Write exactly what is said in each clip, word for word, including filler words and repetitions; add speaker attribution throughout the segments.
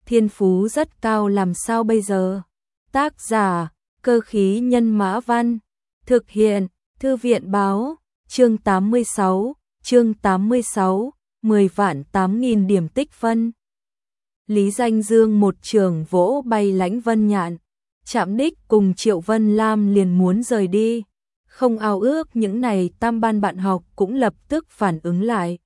Speaker 1: thiên phú rất cao làm sao bây giờ? Tác giả, Cơ khí nhân mã văn, thực hiện, Thư viện báo, chương tám mươi sáu, chương tám mươi sáu, mười vạn tám nghìn điểm tích phân. Lý Danh Dương một trường vỗ bay Lãnh Vân Nhạn, chạm đích cùng Triệu Vân Lam liền muốn rời đi. Không ao ước những này tam ban bạn học cũng lập tức phản ứng lại.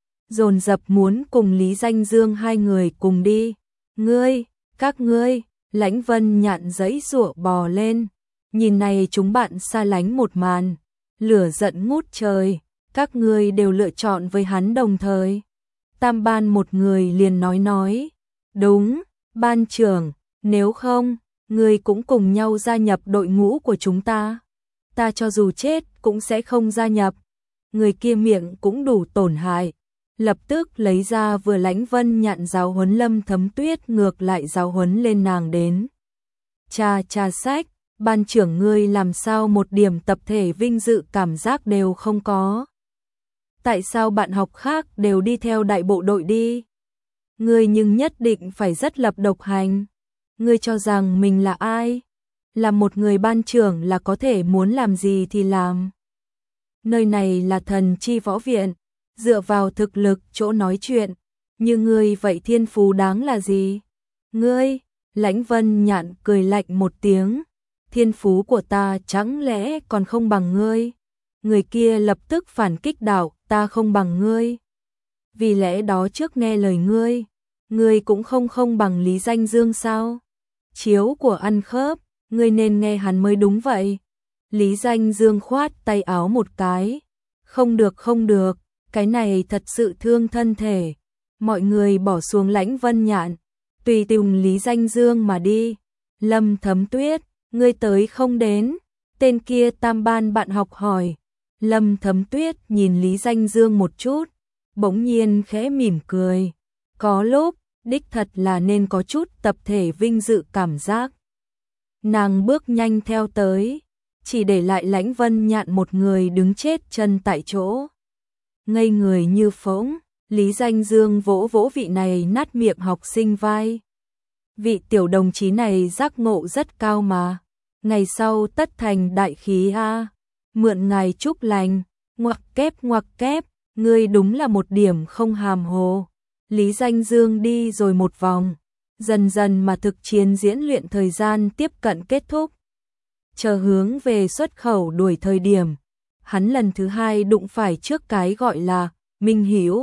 Speaker 1: Dồn dập muốn cùng Lý Danh Dương hai người cùng đi. Ngươi, các ngươi, Lãnh Vân Nhạn giãy giụa bò lên. Nhìn này chúng bạn xa lánh một màn. Lửa giận ngút trời, các ngươi đều lựa chọn với hắn đồng thời. Tam ban một người liền nói nói. Đúng, ban trưởng, nếu không, ngươi cũng cùng nhau gia nhập đội ngũ của chúng ta. Ta cho dù chết cũng sẽ không gia nhập. Người kia miệng cũng đủ tổn hại. Lập tức lấy ra vừa Lãnh Vân Nhạn giáo huấn Lâm Thấm Tuyết ngược lại giáo huấn lên nàng đến. Cha cha sách, ban trưởng ngươi làm sao một điểm tập thể vinh dự cảm giác đều không có. Tại sao bạn học khác đều đi theo đại bộ đội đi? Ngươi nhưng nhất định phải rất lập độc hành. Ngươi cho rằng mình là ai? Là một người ban trưởng là có thể muốn làm gì thì làm. Nơi này là Thần Chi Võ Viện, dựa vào thực lực chỗ nói chuyện, như ngươi vậy thiên phú đáng là gì? Ngươi, Lãnh Vân Nhạn cười lạnh một tiếng, thiên phú của ta chẳng lẽ còn không bằng ngươi? Người kia lập tức phản kích đạo, ta không bằng ngươi. Vì lẽ đó trước nghe lời ngươi, ngươi cũng không không bằng Lý Danh Dương sao? Chiếu của ăn khớp, ngươi nên nghe hắn mới đúng vậy. Lý Danh Dương khoát tay áo một cái, không được không được, cái này thật sự thương thân thể. Mọi người bỏ xuống Lãnh Vân Nhạn, tùy tùng Lý Danh Dương mà đi. Lâm Thấm Tuyết, ngươi tới không đến? Tên kia tam ban bạn học hỏi. Lâm Thấm Tuyết nhìn Lý Danh Dương một chút, bỗng nhiên khẽ mỉm cười. Có lúc, đích thật là nên có chút tập thể vinh dự cảm giác. Nàng bước nhanh theo tới, chỉ để lại Lãnh Vân Nhạn một người đứng chết chân tại chỗ. Ngây người như phỗng, Lý Danh Dương vỗ vỗ vị này nát miệng học sinh vai. Vị tiểu đồng chí này giác ngộ rất cao mà, ngày sau tất thành đại khí a. Mượn ngài chúc lành, ngoặc kép ngoặc kép, ngươi đúng là một điểm không hàm hồ. Lý Danh Dương đi rồi một vòng, dần dần mà thực chiến diễn luyện thời gian tiếp cận kết thúc. Chờ hướng về xuất khẩu đuổi thời điểm, hắn lần thứ hai đụng phải trước cái gọi là Minh Hữu.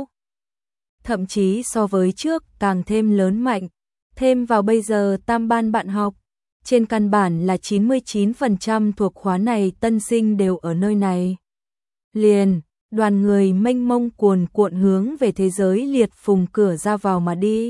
Speaker 1: Thậm chí so với trước càng thêm lớn mạnh, thêm vào bây giờ tam ban bạn học, trên căn bản là chín mươi chín phần trăm thuộc khóa này tân sinh đều ở nơi này. Liền, đoàn người mênh mông cuồn cuộn hướng về thế giới liệt phùng cửa ra vào mà đi.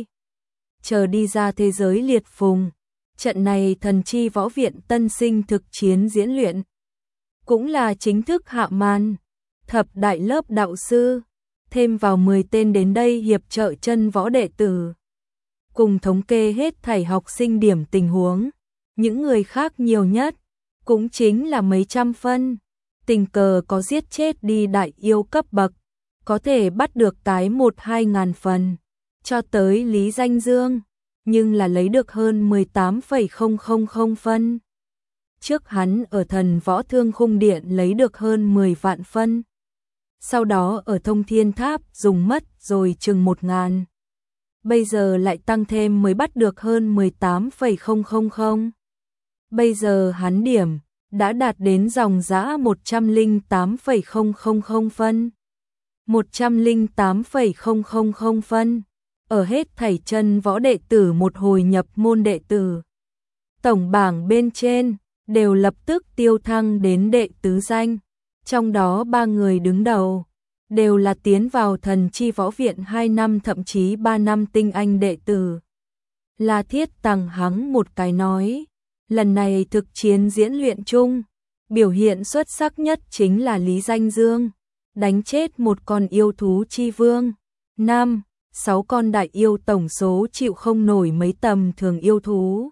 Speaker 1: Chờ đi ra thế giới liệt phùng, trận này Thần Chi Võ Viện tân sinh thực chiến diễn luyện. Cũng là chính thức hạ màn, thập đại lớp đạo sư, thêm vào mười tên đến đây hiệp trợ chân võ đệ tử. Cùng thống kê hết thảy học sinh điểm tình huống, những người khác nhiều nhất, cũng chính là mấy trăm phân. Tình cờ có giết chết đi đại yêu cấp bậc, có thể bắt được cái một hai ngàn phần, cho tới Lý Danh Dương, nhưng là lấy được hơn mười tám phẩy không không không phân. Trước hắn ở Thần Võ Thương Khung Điện lấy được hơn mười vạn phân. Sau đó ở Thông Thiên Tháp dùng mất rồi chừng một ngàn. Bây giờ lại tăng thêm mới bắt được hơn mười tám phẩy không không không. Bây giờ hắn điểm đã đạt đến dòng dã một trăm lẻ tám phẩy không không không phân. một trăm lẻ tám phẩy không không không phân. Ở hết thảy chân võ đệ tử một hồi nhập môn đệ tử. Tổng bảng bên trên đều lập tức tiêu thăng đến đệ tứ danh. Trong đó ba người đứng đầu đều là tiến vào Thần Chi Võ Viện hai năm thậm chí ba năm tinh anh đệ tử. La Thiết Tằng hắng một cái nói, lần này thực chiến diễn luyện chung, biểu hiện xuất sắc nhất chính là Lý Danh Dương, đánh chết một con yêu thú chi vương, năm, sáu con đại yêu tổng số chịu không nổi mấy tầm thường yêu thú.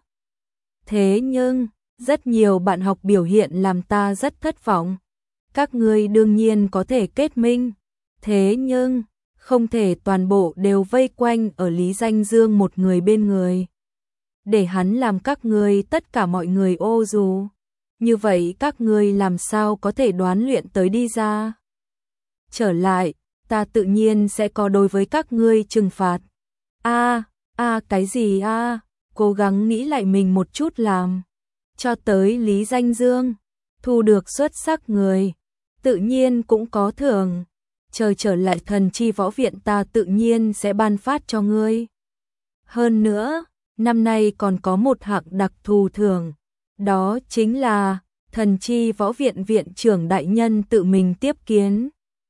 Speaker 1: Thế nhưng, rất nhiều bạn học biểu hiện làm ta rất thất vọng. Các ngươi đương nhiên có thể kết minh, thế nhưng, không thể toàn bộ đều vây quanh ở Lý Danh Dương một người bên người. Để hắn làm các ngươi tất cả mọi người ô dù. Như vậy các ngươi làm sao có thể đoán luyện tới đi ra. Trở lại, ta tự nhiên sẽ có đối với các ngươi trừng phạt. A, a cái gì a? Cố gắng nghĩ lại mình một chút làm. Cho tới Lý Danh Dương, thu được xuất sắc người, tự nhiên cũng có thưởng. Chờ trở lại thần chi võ viện ta tự nhiên sẽ ban phát cho ngươi. Hơn nữa, năm nay còn có một hạng đặc thù thưởng, đó chính là thần chi võ viện viện trưởng đại nhân tự mình tiếp kiến.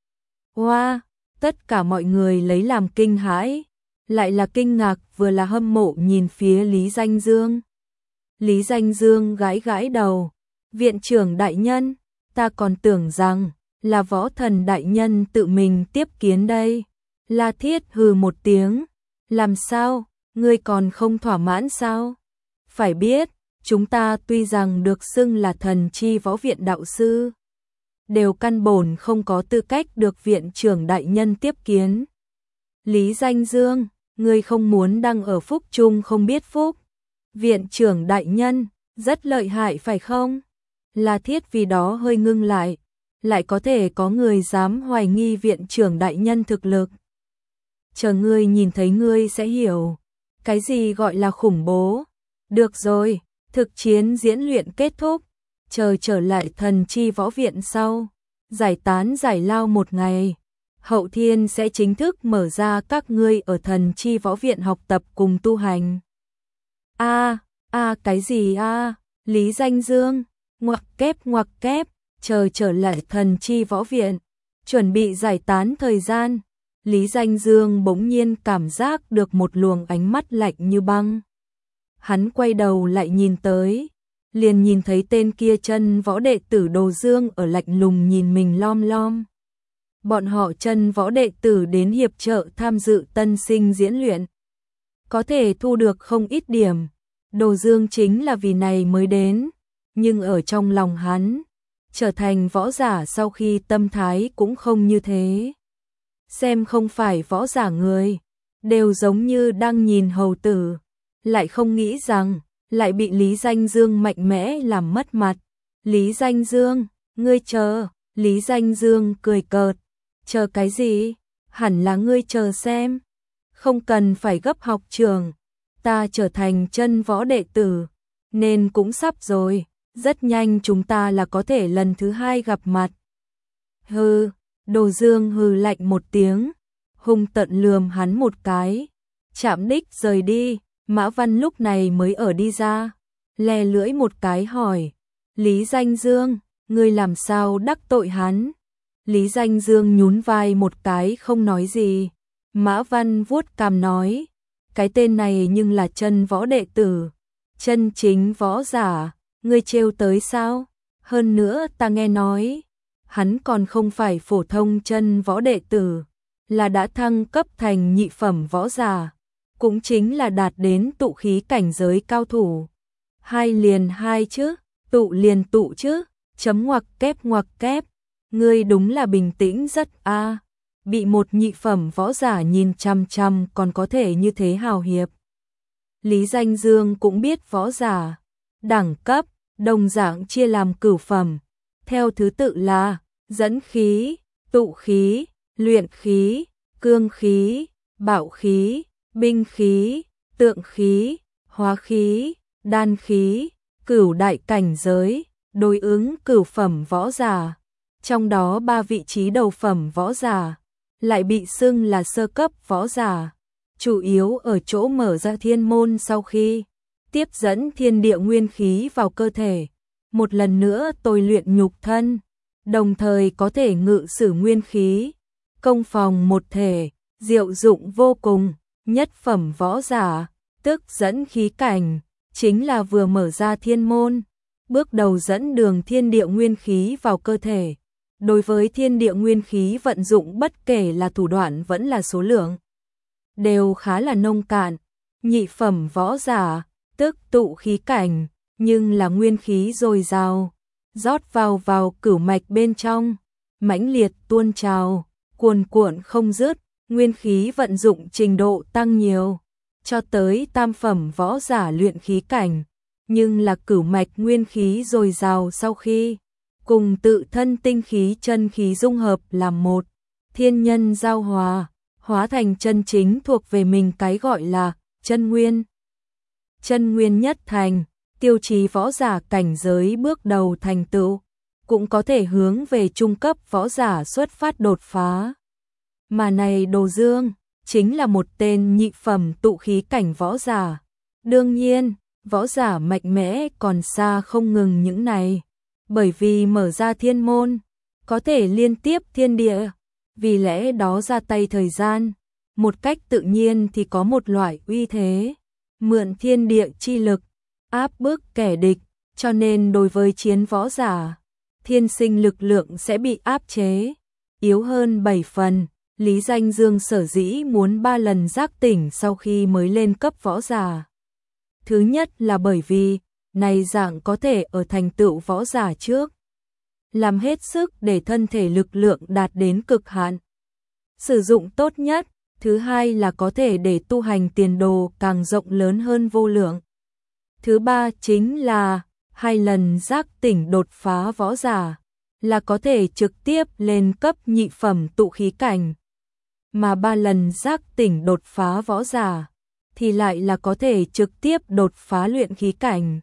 Speaker 1: Wow, tất cả mọi người lấy làm kinh hãi, lại là kinh ngạc vừa là hâm mộ nhìn phía Lý Danh Dương. Lý Danh Dương gãi gãi đầu, viện trưởng đại nhân, ta còn tưởng rằng là võ thần đại nhân tự mình tiếp kiến đây. La Thiết hừ một tiếng, làm sao, ngươi còn không thỏa mãn sao? Phải biết, chúng ta tuy rằng được xưng là thần chi võ viện đạo sư, đều căn bổn không có tư cách được viện trưởng đại nhân tiếp kiến. Lý Danh Dương, ngươi không muốn đang ở phúc chung không biết phúc. Viện trưởng đại nhân, rất lợi hại phải không? La Thiết vì đó hơi ngưng lại, lại có thể có người dám hoài nghi viện trưởng đại nhân thực lực. Chờ ngươi nhìn thấy ngươi sẽ hiểu, cái gì gọi là khủng bố. Được rồi, thực chiến diễn luyện kết thúc, chờ trở lại thần chi võ viện sau, giải tán giải lao một ngày. Hậu thiên sẽ chính thức mở ra các ngươi ở thần chi võ viện học tập cùng tu hành. A, a cái gì a? Lý Danh Dương, ngoặc kép ngoặc kép, chờ trở lại thần chi võ viện, chuẩn bị giải tán thời gian. Lý Danh Dương bỗng nhiên cảm giác được một luồng ánh mắt lạnh như băng. Hắn quay đầu lại nhìn tới, liền nhìn thấy tên kia chân võ đệ tử Đồ Dương ở lạnh lùng nhìn mình lom lom. Bọn họ chân võ đệ tử đến hiệp trợ tham dự tân sinh diễn luyện, có thể thu được không ít điểm. Đồ Dương chính là vì này mới đến, nhưng ở trong lòng hắn, trở thành võ giả sau khi tâm thái cũng không như thế. Xem không phải võ giả người, đều giống như đang nhìn hầu tử, lại không nghĩ rằng, lại bị Lý Danh Dương mạnh mẽ làm mất mặt. Lý Danh Dương, ngươi chờ, Lý Danh Dương cười cợt, chờ cái gì? Hẳn là ngươi chờ xem, không cần phải gấp học trường, ta trở thành chân võ đệ tử, nên cũng sắp rồi, rất nhanh chúng ta là có thể lần thứ hai gặp mặt. Hừ, Đồ Dương hừ lạnh một tiếng, hung tận lườm hắn một cái, chạm đích rời đi. Mã Văn lúc này mới ở đi ra, lè lưỡi một cái hỏi, Lý Danh Dương, ngươi làm sao đắc tội hắn? Lý Danh Dương nhún vai một cái không nói gì. Mã Văn vuốt cằm nói, cái tên này nhưng là chân võ đệ tử, chân chính võ giả, ngươi trêu tới sao? Hơn nữa ta nghe nói, hắn còn không phải phổ thông chân võ đệ tử, là đã thăng cấp thành nhị phẩm võ giả, cũng chính là đạt đến tụ khí cảnh giới cao thủ. Hai liền hai chứ, tụ liền tụ chứ, chấm ngoặc kép ngoặc kép, ngươi đúng là bình tĩnh rất a. Bị một nhị phẩm võ giả nhìn chăm chăm còn có thể như thế hào hiệp. Lý Danh Dương cũng biết võ giả, đẳng cấp, đồng dạng chia làm cửu phẩm, theo thứ tự là dẫn khí, tụ khí, luyện khí, cương khí, bạo khí, binh khí, tượng khí, hóa khí, đan khí, cửu đại cảnh giới, đối ứng cửu phẩm võ giả. Trong đó ba vị trí đầu phẩm võ giả lại bị xưng là sơ cấp võ giả, chủ yếu ở chỗ mở ra thiên môn sau khi tiếp dẫn thiên địa nguyên khí vào cơ thể, một lần nữa tôi luyện nhục thân, đồng thời có thể ngự sử nguyên khí, công phòng một thể, diệu dụng vô cùng. Nhất phẩm võ giả, tức dẫn khí cảnh, chính là vừa mở ra thiên môn, bước đầu dẫn đường thiên địa nguyên khí vào cơ thể. Đối với thiên địa nguyên khí vận dụng bất kể là thủ đoạn vẫn là số lượng, đều khá là nông cạn. Nhị phẩm võ giả, tức tụ khí cảnh, nhưng là nguyên khí dồi dào, rót vào vào cửu mạch bên trong, mãnh liệt tuôn trào, cuồn cuộn không dứt, nguyên khí vận dụng trình độ tăng nhiều, cho tới tam phẩm võ giả luyện khí cảnh, nhưng là cửu mạch nguyên khí dồi dào sau khi cùng tự thân tinh khí chân khí dung hợp làm một, thiên nhân giao hòa, hóa thành chân chính thuộc về mình cái gọi là chân nguyên. Chân nguyên nhất thành, tiêu chí võ giả cảnh giới bước đầu thành tựu, cũng có thể hướng về trung cấp võ giả xuất phát đột phá. Mà này Đồ Dương, chính là một tên nhị phẩm tụ khí cảnh võ giả. Đương nhiên, võ giả mạnh mẽ còn xa không ngừng những này, bởi vì mở ra thiên môn, có thể liên tiếp thiên địa, vì lẽ đó ra tay thời gian, một cách tự nhiên thì có một loại uy thế, mượn thiên địa chi lực, áp bức kẻ địch, cho nên đối với chiến võ giả, thiên sinh lực lượng sẽ bị áp chế, yếu hơn bảy phần. Lý Danh Dương sở dĩ muốn ba lần giác tỉnh sau khi mới lên cấp võ giả. Thứ nhất là bởi vì, này dạng có thể ở thành tựu võ giả trước, làm hết sức để thân thể lực lượng đạt đến cực hạn, sử dụng tốt nhất. Thứ hai là có thể để tu hành tiền đồ càng rộng lớn hơn vô lượng. Thứ ba chính là, hai lần giác tỉnh đột phá võ giả, là có thể trực tiếp lên cấp nhị phẩm tụ khí cảnh. Mà ba lần giác tỉnh đột phá võ giả, thì lại là có thể trực tiếp đột phá luyện khí cảnh.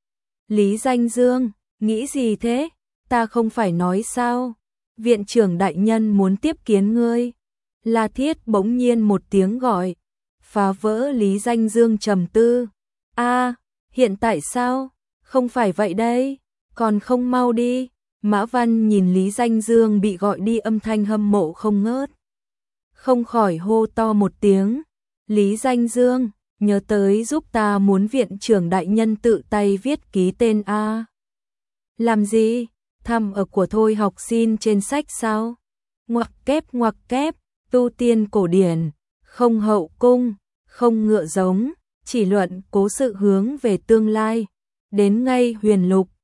Speaker 1: Lý Danh Dương, nghĩ gì thế? Ta không phải nói sao? Viện trưởng đại nhân muốn tiếp kiến ngươi. La Thiết bỗng nhiên một tiếng gọi, phá vỡ Lý Danh Dương trầm tư. A, hiện tại sao? Không phải vậy đây, còn không mau đi. Mã Văn nhìn Lý Danh Dương bị gọi đi âm thanh hâm mộ không ngớt. Không khỏi hô to một tiếng. Lý Danh Dương, nhớ tới giúp ta muốn viện trưởng đại nhân tự tay viết ký tên A. Làm gì? Thăm ở của thôi học xin trên sách sao? Ngoặc kép ngoặc kép, tu tiên cổ điển, không hậu cung, không ngựa giống, chỉ luận cố sự hướng về tương lai. Đến ngay huyền lục,